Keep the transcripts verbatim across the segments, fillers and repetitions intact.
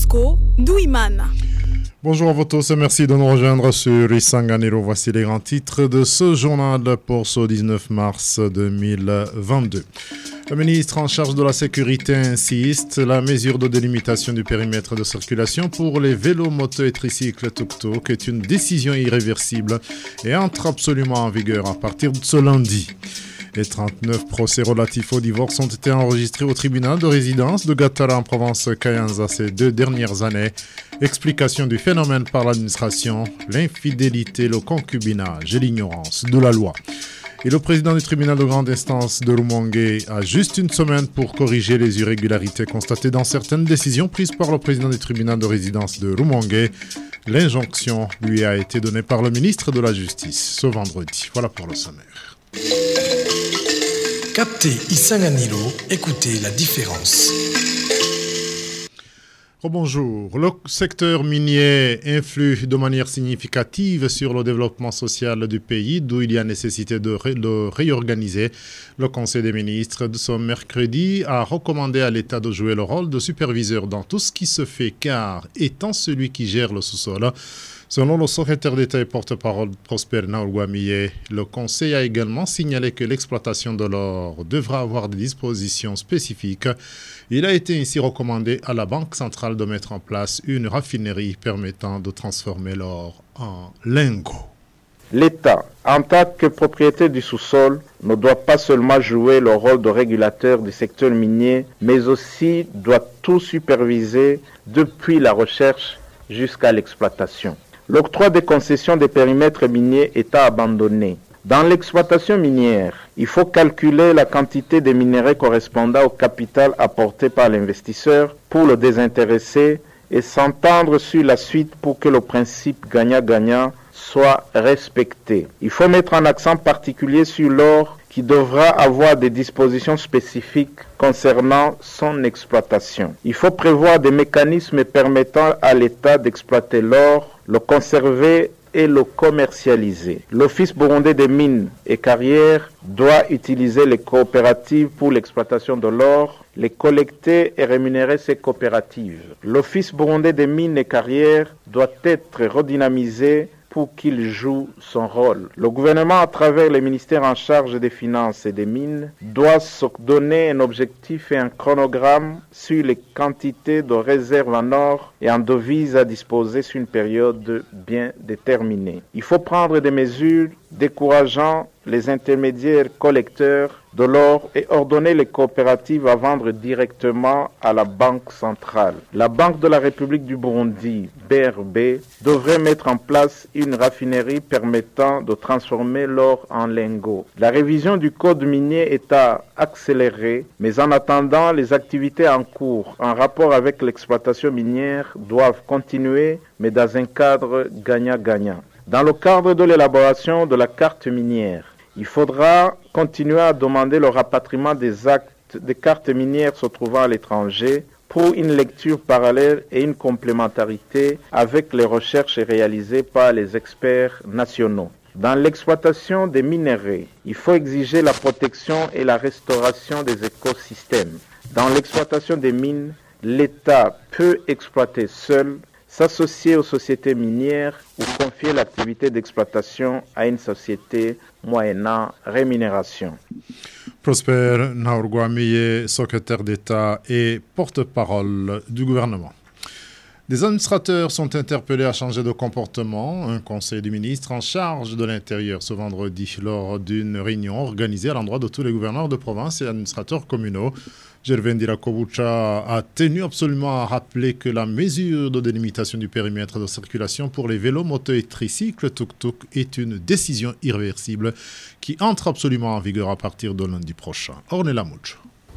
Bosco Douimana. Bonjour à vous tous et merci de nous rejoindre sur Isanganiro. Voici les grands titres de ce journal pour ce dix-neuf mars deux mille vingt-deux. Le ministre en charge de la sécurité insiste, la mesure de délimitation du périmètre de circulation pour les vélos, motos et tricycles tuk-tuk est une décision irréversible et entre absolument en vigueur à partir de ce lundi. Les trente-neuf procès relatifs au divorce ont été enregistrés au tribunal de résidence de Gatara en Provence-Kayanza ces deux dernières années. Explication du phénomène par l'administration, l'infidélité, le concubinage et l'ignorance de la loi. Et le président du tribunal de grande instance de Rumongue a juste une semaine pour corriger les irrégularités constatées dans certaines décisions prises par le président du tribunal de résidence de Rumongue. L'injonction lui a été donnée par le ministre de la Justice ce vendredi. Voilà pour le sommaire. Captez Isanganiro, écoutez la différence. Bonjour. Le secteur minier influe de manière significative sur le développement social du pays, d'où il y a nécessité de le ré- réorganiser. Le Conseil des ministres de ce mercredi a recommandé à l'État de jouer le rôle de superviseur dans tout ce qui se fait, car étant celui qui gère le sous-sol, selon le secrétaire d'État et porte-parole Prosper Naourguamiye, le Conseil a également signalé que l'exploitation de l'or devra avoir des dispositions spécifiques. Il a été ainsi recommandé à la Banque centrale de mettre en place une raffinerie permettant de transformer l'or en lingots. L'État, en tant que propriétaire du sous-sol, ne doit pas seulement jouer le rôle de régulateur du secteur minier, mais aussi doit tout superviser depuis la recherche jusqu'à l'exploitation. L'octroi des concessions des périmètres miniers est abandonné. Dans l'exploitation minière, il faut calculer la quantité de minerais correspondant au capital apporté par l'investisseur pour le désintéressé et s'entendre sur la suite pour que le principe gagnant-gagnant soit respecté. Il faut mettre un accent particulier sur l'or qui devra avoir des dispositions spécifiques concernant son exploitation. Il faut prévoir des mécanismes permettant à l'État d'exploiter l'or, le conserver et le commercialiser. L'Office burundais des mines et carrières doit utiliser les coopératives pour l'exploitation de l'or, les collecter et rémunérer ces coopératives. L'Office burundais des mines et carrières doit être redynamisé pour qu'il joue son rôle. Le gouvernement, à travers les ministères en charge des finances et des mines, doit se donner un objectif et un chronogramme sur les quantités de réserves en or et en devises à disposer sur une période bien déterminée. Il faut prendre des mesures décourageant les intermédiaires collecteurs de l'or et ordonner les coopératives à vendre directement à la Banque centrale. La Banque de la République du Burundi, B R B, devrait mettre en place une raffinerie permettant de transformer l'or en lingots. La révision du code minier est à accélérer, mais en attendant, les activités en cours en rapport avec l'exploitation minière doivent continuer, mais dans un cadre gagnant-gagnant. Dans le cadre de l'élaboration de la carte minière, il faudra continuer à demander le rapatriement des actes des cartes minières se trouvant à l'étranger pour une lecture parallèle et une complémentarité avec les recherches réalisées par les experts nationaux. Dans l'exploitation des minerais, il faut exiger la protection et la restauration des écosystèmes. Dans l'exploitation des mines, l'État peut exploiter seul, s'associer aux sociétés minières ou confier l'activité d'exploitation à une société moyennant rémunération. Prosper Naourguamiye, secrétaire d'État et porte-parole du gouvernement. Des administrateurs sont interpellés à changer de comportement. Un conseil du ministre en charge de l'Intérieur ce vendredi lors d'une réunion organisée à l'endroit de tous les gouverneurs de province et administrateurs communaux. Gervais Ndirakobucha a tenu absolument à rappeler que la mesure de délimitation du périmètre de circulation pour les vélos, motos et tricycles tuk-tuk est une décision irréversible qui entre absolument en vigueur à partir de lundi prochain. Ornella Mouch.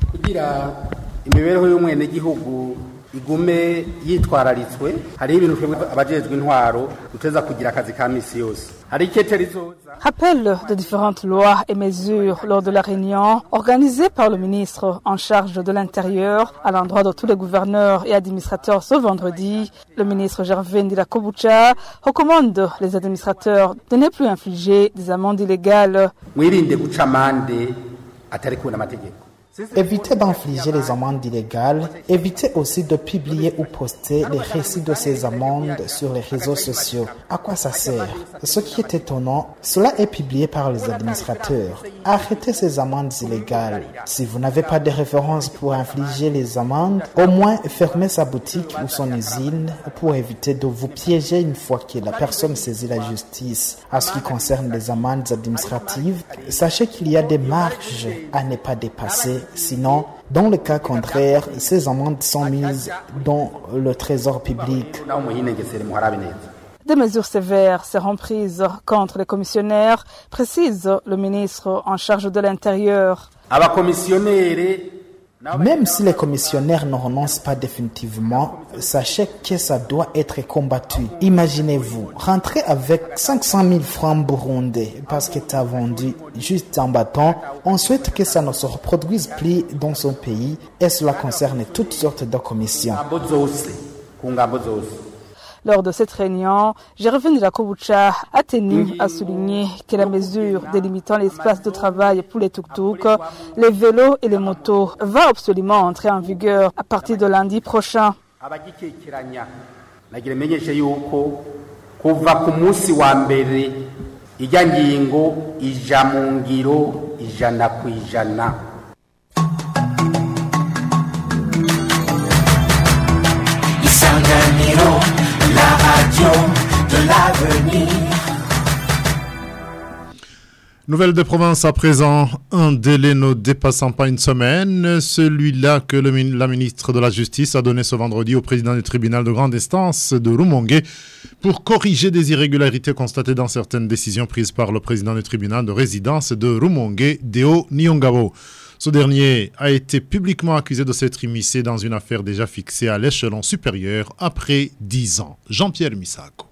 igume yitwararitswe hari ibintu twebwe abajejwe intwaro uteza kugira akazi ka misi yose hari ikete rizoza. Rappel de différentes lois et mesures lors de la réunion organisée par le ministre en charge de l'Intérieur à l'endroit de tous les gouverneurs et administrateurs ce vendredi. Le ministre Gervais Ndirakobucha recommande les administrateurs de ne plus infliger des amendes illégales. Mwirinde guca amande atari ku n'amategeko. Évitez d'infliger les amendes illégales. Évitez aussi de publier ou poster les récits de ces amendes sur les réseaux sociaux. À quoi ça sert? Ce qui est étonnant, cela est publié par les administrateurs. Arrêtez ces amendes illégales. Si vous n'avez pas de référence pour infliger les amendes, au moins fermez sa boutique ou son usine pour éviter de vous piéger une fois que la personne saisit la justice. À ce qui concerne les amendes administratives, sachez qu'il y a des marges à ne pas dépasser. Sinon, dans le cas contraire, ces amendes sont mises dans le trésor public. Des mesures sévères seront prises contre les commissionnaires, précise le ministre en charge de l'Intérieur. Même si les commissionnaires ne renoncent pas définitivement, sachez que ça doit être combattu. Imaginez-vous, rentrer avec cinq cent mille francs burundais parce que tu as vendu juste un bâton. On souhaite que ça ne se reproduise plus dans son pays et cela concerne toutes sortes de commissions. Lors de cette réunion, Gervais Ndakoboucha a tenu à souligner que la mesure délimitant l'espace de travail pour les tuk-tuk, les vélos et les motos va absolument entrer en vigueur à partir de lundi prochain. La radio de l'avenir. Nouvelle de province à présent, un délai ne dépassant pas une semaine, celui-là que le, la ministre de la Justice a donné ce vendredi au président du tribunal de grande instance de Rumongue pour corriger des irrégularités constatées dans certaines décisions prises par le président du tribunal de résidence de Rumongue, Deo Niongabo. Ce dernier a été publiquement accusé de s'être immiscé dans une affaire déjà fixée à l'échelon supérieur après dix ans. Jean-Pierre Misako.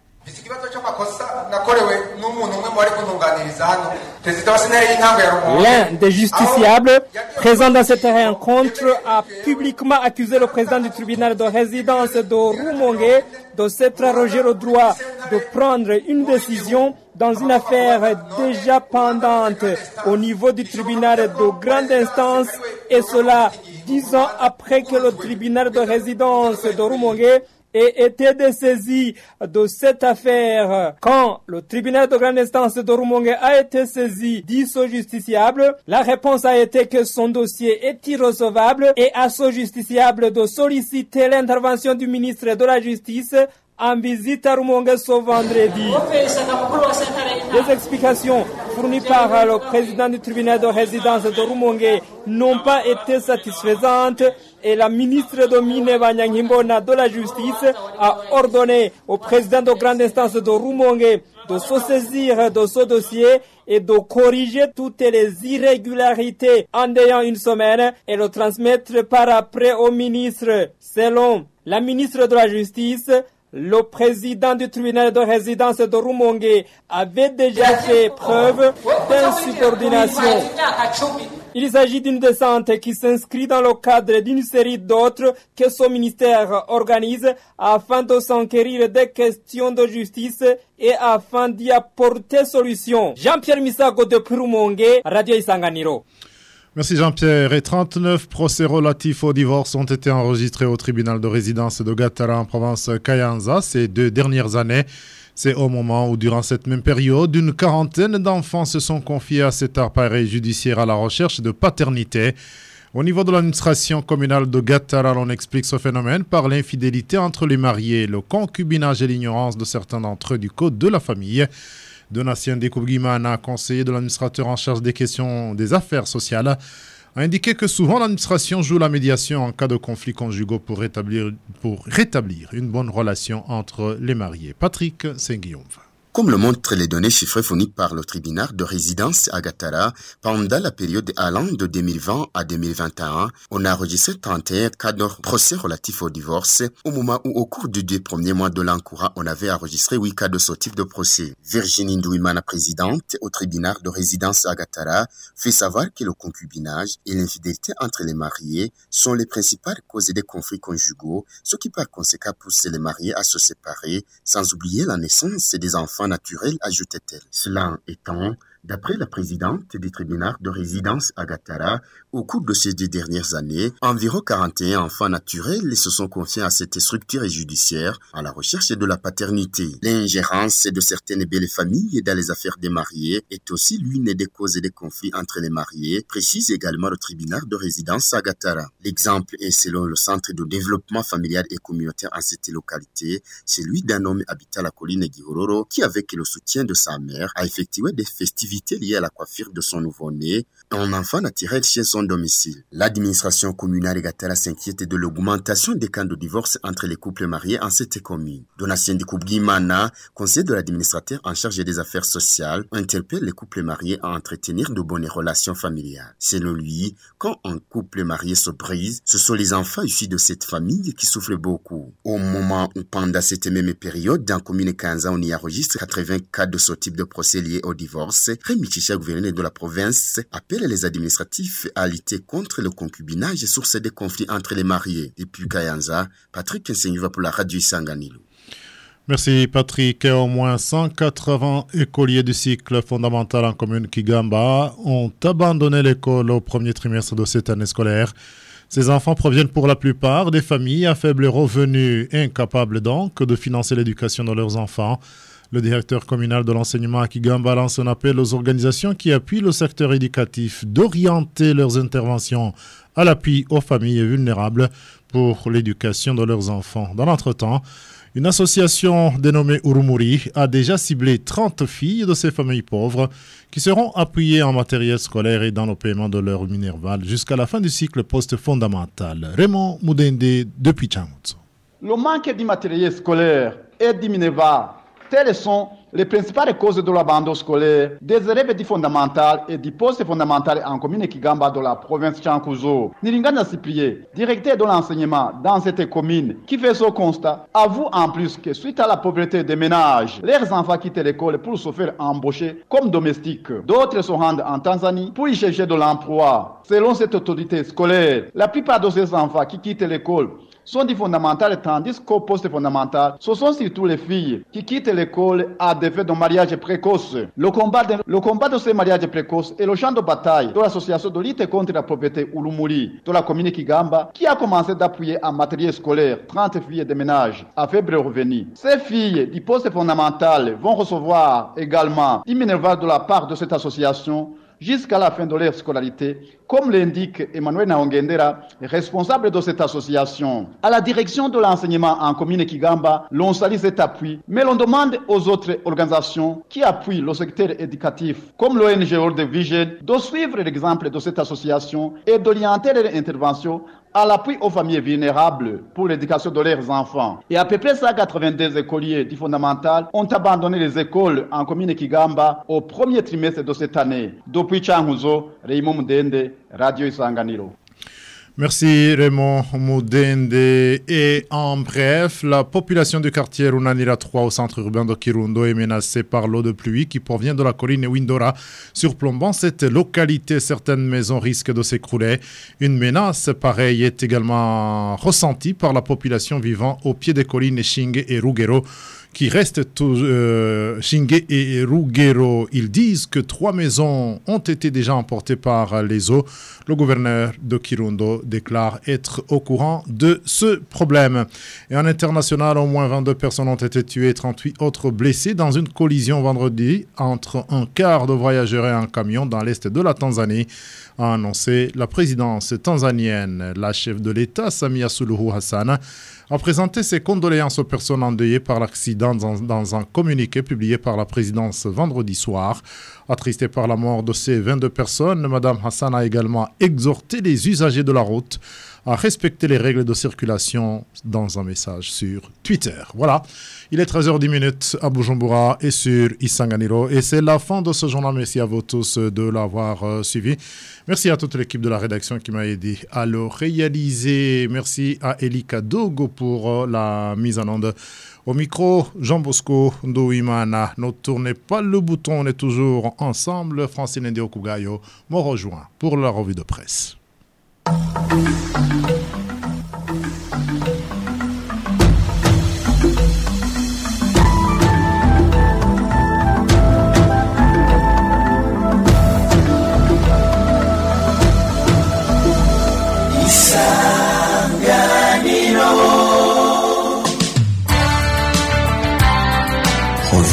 L'un des justiciables présent dans cette rencontre a publiquement accusé le président du tribunal de résidence de Rumongue de s'être arrogé le droit de prendre une décision dans une affaire déjà pendante au niveau du tribunal de grande instance, et cela dix ans après que le tribunal de résidence de Rumongue ait été dessaisi de cette affaire. Quand le tribunal de grande instance de Rumongue a été saisi, dit ce justiciable, la réponse a été que son dossier est irrecevable et à ce justiciable de solliciter l'intervention du ministre de la Justice en visite à Rumongue ce vendredi. Les explications fournies par le président du tribunal de résidence de Rumongue n'ont pas été satisfaisantes et la ministre Domine Banyangimbona de la Justice a ordonné au président de grande instance de Rumongue de se saisir de ce dossier et de corriger toutes les irrégularités en ayant une semaine et le transmettre par après au ministre. Selon la ministre de la Justice, le président du tribunal de résidence de Rumongue avait déjà fait preuve d'insubordination. Il s'agit d'une descente qui s'inscrit dans le cadre d'une série d'autres que ce ministère organise afin de s'enquérir des questions de justice et afin d'y apporter solution. Jean-Pierre Misago de Rumongue, Radio Isanganiro. Merci Jean-Pierre. Et trente-neuf procès relatifs au divorce ont été enregistrés au tribunal de résidence de Gatara en province Kayanza ces deux dernières années. C'est au moment où, durant cette même période, une quarantaine d'enfants se sont confiés à cet appareil judiciaire à la recherche de paternité. Au niveau de l'administration communale de Gatara, on explique ce phénomène par l'infidélité entre les mariés, le concubinage et l'ignorance de certains d'entre eux du code de la famille. Donatien Dekoubguimana, conseiller de l'administrateur en charge des questions des affaires sociales, a indiqué que souvent l'administration joue la médiation en cas de conflits conjugaux pour rétablir, pour rétablir une bonne relation entre les mariés. Patrick Saint-Guillaume. Comme le montrent les données chiffrées fournies par le tribunal de résidence à Gatara, pendant la période allant de deux mille vingt à deux mille vingt et un, on a enregistré trente et un cas de procès relatifs au divorce, au moment où au cours des deux premiers mois de l'an courant, on avait enregistré huit cas de ce type de procès. Virginie Ndouimana, présidente au tribunal de résidence à Gatara, fait savoir que le concubinage et l'infidélité entre les mariés sont les principales causes des conflits conjugaux, ce qui par conséquent pousse les mariés à se séparer, sans oublier la naissance des enfants naturel, ajoutait-elle. Cela étant, D'après la présidente du tribunal de résidence à Gatara, au cours de ces deux dernières années, environ quarante et un enfants naturels se sont confiés à cette structure judiciaire à la recherche de la paternité. L'ingérence de certaines belles familles dans les affaires des mariés est aussi l'une des causes des conflits entre les mariés, précise également le tribunal de résidence à Gatara. L'exemple est, selon le centre de développement familial et communautaire à cette localité, celui d'un homme habitant la colline Gihororo qui, avec le soutien de sa mère, a effectué des festivités liées à la coiffure de son nouveau-né, un enfant naturel chez son domicile. L'administration communale de Gatara s'inquiète de l'augmentation des cas de divorce entre les couples mariés en cette commune. Donatien Dikoubguimana, conseiller de l'administrateur en charge des affaires sociales, interpelle les couples mariés à entretenir de bonnes relations familiales. Selon lui, quand un couple marié se brise, ce sont les enfants issus de cette famille qui souffrent beaucoup. Au moment où, pendant cette même période, dans la commune Kanza, on y enregistre quatre-vingts cas de ce type de procès liés au divorce, Rémi Chicha, gouverneur de la province, appelle les administratifs à lutter contre le concubinage, source des conflits entre les mariés. Depuis Kayanza, Patrick Nsengiva pour la radio Isanganilo. Merci Patrick. Au moins cent quatre-vingts écoliers du cycle fondamental en commune Kigamba ont abandonné l'école au premier trimestre de cette année scolaire. Ces enfants proviennent pour la plupart des familles à faible revenu, incapables donc de financer l'éducation de leurs enfants. Le directeur communal de l'enseignement à Kigamba lance un appel aux organisations qui appuient le secteur éducatif d'orienter leurs interventions à l'appui aux familles vulnérables pour l'éducation de leurs enfants. Dans l'entretemps, une association dénommée Urumuri a déjà ciblé trente filles de ces familles pauvres qui seront appuyées en matériel scolaire et dans le paiement de leur minerval jusqu'à la fin du cycle post-fondamental. Raymond Moudende depuis Tchangutsu. Le manque de matériel scolaire et de minerval, telles sont les principales causes de l'abandon scolaire des élèves du fondamental et du post-fondamental en commune Kigamba de la province de Chankuzo. Nilingana Cyprien, directeur de l'enseignement dans cette commune, qui fait ce constat, avoue en plus que suite à la pauvreté des ménages, leurs enfants quittent l'école pour se faire embaucher comme domestiques. D'autres se rendent en Tanzanie pour y chercher de l'emploi. Selon cette autorité scolaire, la plupart de ces enfants qui quittent l'école sont du fondamental, tandis qu'au post-fondamental, ce sont surtout les filles qui quittent l'école à des faits de mariage précoce. Le combat, de, le combat de ces mariages précoces est le champ de bataille de l'association de lutte contre la pauvreté Urumuri de la commune Kigamba, qui a commencé d'appuyer en matériel scolaire trente filles de ménage à faible revenu. Ces filles du post-fondamental vont recevoir également du minerval de la part de cette association jusqu'à la fin de leur scolarité, comme l'indique Emmanuel Naongendera, responsable de cette association. À la direction de l'enseignement en commune Kigamba, l'on salue cet appui, mais l'on demande aux autres organisations qui appuient le secteur éducatif, comme l'O N G World Vision, de suivre l'exemple de cette association et d'orienter leur intervention à l'appui aux familles vulnérables pour l'éducation de leurs enfants. Et à peu près cent quatre-vingt-deux écoliers du fondamental ont abandonné les écoles en commune Kigamba au premier trimestre de cette année. Depuis Changuzo, Raymond Moudende, Radio Isanganiro. Merci Raymond Moudende. Et en bref, la population du quartier Runanira trois au centre urbain de Kirundo est menacée par l'eau de pluie qui provient de la colline Windora. Surplombant cette localité, certaines maisons risquent de s'écrouler. Une menace pareille est également ressentie par la population vivant au pied des collines Shinge et Rugero, qui restent tout, euh, Shinge et Rugero. Ils disent que trois maisons ont été déjà emportées par les eaux. Le gouverneur de Kirundo déclare être au courant de ce problème. Et en international, au moins vingt-deux personnes ont été tuées et trente-huit autres blessées dans une collision vendredi entre un quart de voyageurs et un camion dans l'est de la Tanzanie, a annoncé la présidence tanzanienne. La chef de l'État, Samia Suluhu Hassan, a présenté ses condoléances aux personnes endeuillées par l'accident dans, dans un communiqué publié par la présidence vendredi soir. Attristée par la mort de ces vingt-deux personnes, Mme Hassan a également exhorté les usagers de la route à respecter les règles de circulation dans un message sur Twitter. Voilà, il est treize heures dix à Bujumbura et sur Isanganiro. Et c'est la fin de ce journal. Merci à vous tous de l'avoir euh, suivi. Merci à toute l'équipe de la rédaction qui m'a aidé à le réaliser. Merci à Elika Dogo pour euh, la mise en onde. Au micro, Jean Bosco Ndouimana. Ne tournez pas le bouton, on est toujours ensemble. Francine Ndiokugayo me rejoint pour la revue de presse.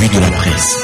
Revue de la presse.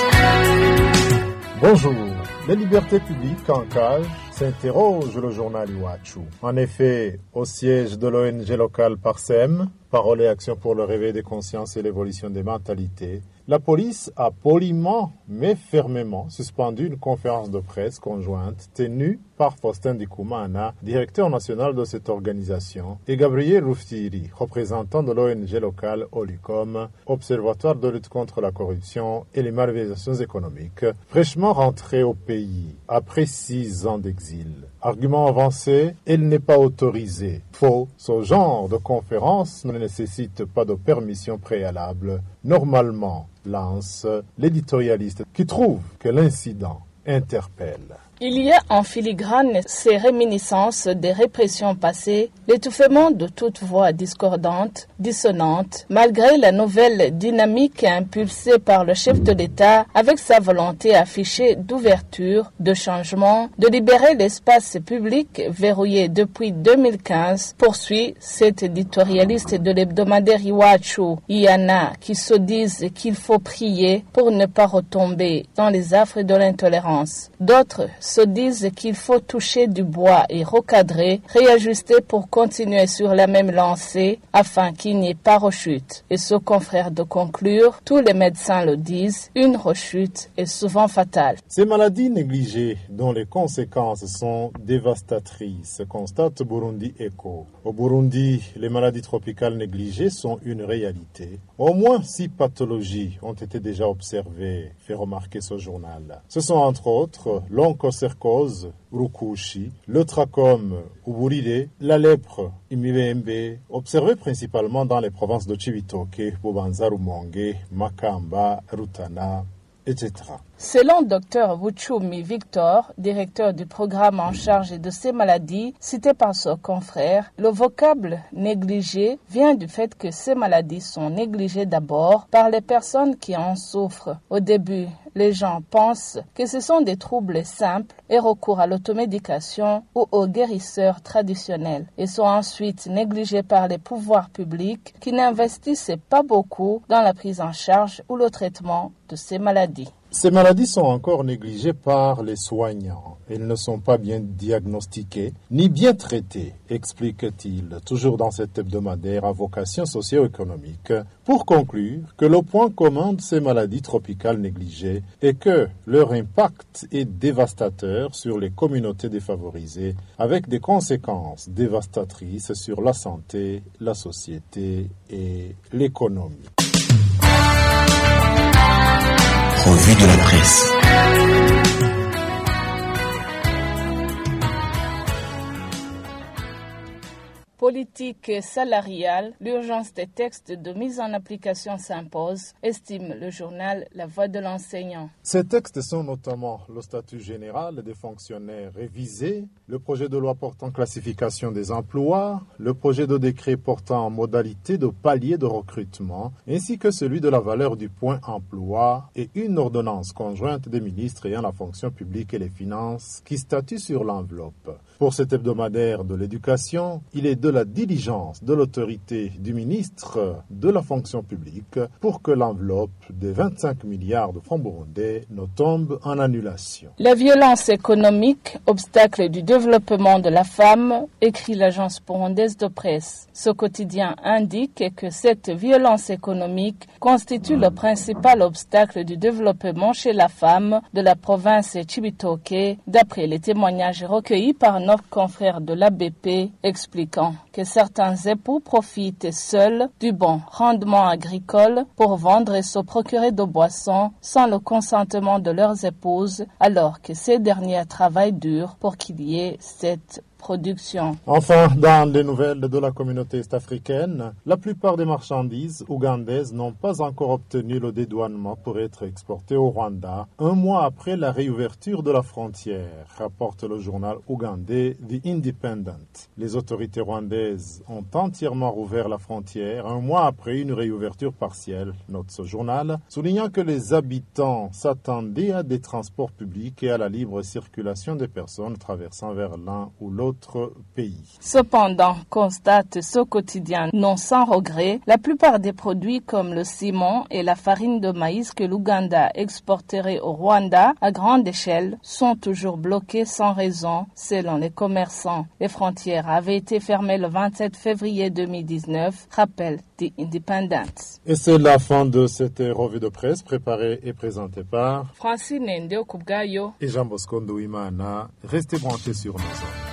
Bonjour. Les libertés publiques en cage s'interroge le journal Iwachu. En effet, au siège de l'O N G locale Parsem, Parole et Action pour le réveil des consciences et l'évolution des mentalités, la police a poliment mais fermement suspendu une conférence de presse conjointe tenue par Faustin Dikoumana, directeur national de cette organisation, et Gabriel Rouftiri, représentant de l'O N G locale Olicom, Observatoire de lutte contre la corruption et les malversations économiques, fraîchement rentré au pays après six ans d'exil. Argument avancé, elle n'est pas autorisée. Faux, ce genre de conférence ne nécessite pas de permission préalable. Normalement, lance l'éditorialiste qui trouve que l'incident interpelle. Il y a en filigrane ces réminiscences des répressions passées, l'étouffement de toute voix discordante, dissonante, malgré la nouvelle dynamique impulsée par le chef de l'État avec sa volonté affichée d'ouverture, de changement, de libérer l'espace public verrouillé depuis deux mille quinze, poursuit cet éditorialiste de l'hebdomadaire Iwachu. Il y en a qui se disent qu'il faut prier pour ne pas retomber dans les affres de l'intolérance. D'autres se disent qu'il faut toucher du bois et recadrer, réajuster pour continuer sur la même lancée afin qu'il n'y ait pas rechute. Et ce confrère de conclure, tous les médecins le disent, une rechute est souvent fatale. Ces maladies négligées dont les conséquences sont dévastatrices, constate Burundi Echo. Au Burundi, les maladies tropicales négligées sont une réalité. Au moins six pathologies ont été déjà observées, fait remarquer ce journal. Ce sont entre autres l'onchocercose, Rukushi, le trachome, Uburide, la lèpre, Imibembe, observée principalement dans les provinces de Chibitoke, Bubanza, Rumonge, Makamba, Rutana, et cetera. Selon Dr Wuchumi Victor, directeur du programme en charge de ces maladies, cité par son confrère, le vocable négligé vient du fait que ces maladies sont négligées d'abord par les personnes qui en souffrent. Au début, les gens pensent que ce sont des troubles simples et recourent à l'automédication ou aux guérisseurs traditionnels et sont ensuite négligés par les pouvoirs publics qui n'investissent pas beaucoup dans la prise en charge ou le traitement de ces maladies. Ces maladies sont encore négligées par les soignants. Elles ne sont pas bien diagnostiquées ni bien traitées, explique-t-il, toujours dans cet hebdomadaire à vocation socio-économique, pour conclure que le point commun de ces maladies tropicales négligées est que leur impact est dévastateur sur les communautés défavorisées, avec des conséquences dévastatrices sur la santé, la société et l'économie. Revue de la presse. Politique salariale, l'urgence des textes de mise en application s'impose, estime le journal La Voix de l'enseignant. Ces textes sont notamment le statut général des fonctionnaires révisé, le projet de loi portant classification des emplois, le projet de décret portant modalité de palier de recrutement, ainsi que celui de la valeur du point emploi et une ordonnance conjointe des ministres ayant la fonction publique et les finances qui statue sur l'enveloppe. Pour cet hebdomadaire de l'éducation, il est de la diligence de l'autorité du ministre de la fonction publique pour que l'enveloppe des vingt-cinq milliards de francs burundais ne tombe en annulation. La violence économique, obstacle du développement de la femme, écrit l'agence burundaise de presse. Ce quotidien indique que cette violence économique constitue le principal obstacle du développement chez la femme de la province Chibitoke, d'après les témoignages recueillis par nos confrères de l'A B P, expliquant que certains époux profitent seuls du bon rendement agricole pour vendre et se procurer de boissons sans le consentement de leurs épouses, alors que ces dernières travaillent dur pour qu'il y ait cette production. Enfin, dans les nouvelles de la communauté est-africaine, la plupart des marchandises ougandaises n'ont pas encore obtenu le dédouanement pour être exportées au Rwanda, un mois après la réouverture de la frontière, rapporte le journal ougandais The Independent. Les autorités rwandaises ont entièrement rouvert la frontière un mois après une réouverture partielle, note ce journal, soulignant que les habitants s'attendaient à des transports publics et à la libre circulation des personnes traversant vers l'un ou l'autre d'autres pays. Cependant, constate ce quotidien non sans regret, la plupart des produits comme le ciment et la farine de maïs que l'Ouganda exporterait au Rwanda à grande échelle sont toujours bloqués sans raison, selon les commerçants. Les frontières avaient été fermées le vingt-sept février deux mille dix-neuf, rappelle The Independent. Et c'est la fin de cette revue de presse préparée et présentée par Francine Ndeokubgayo et Jean Bosco Ndouimana. Restez branchés sur nos ondes.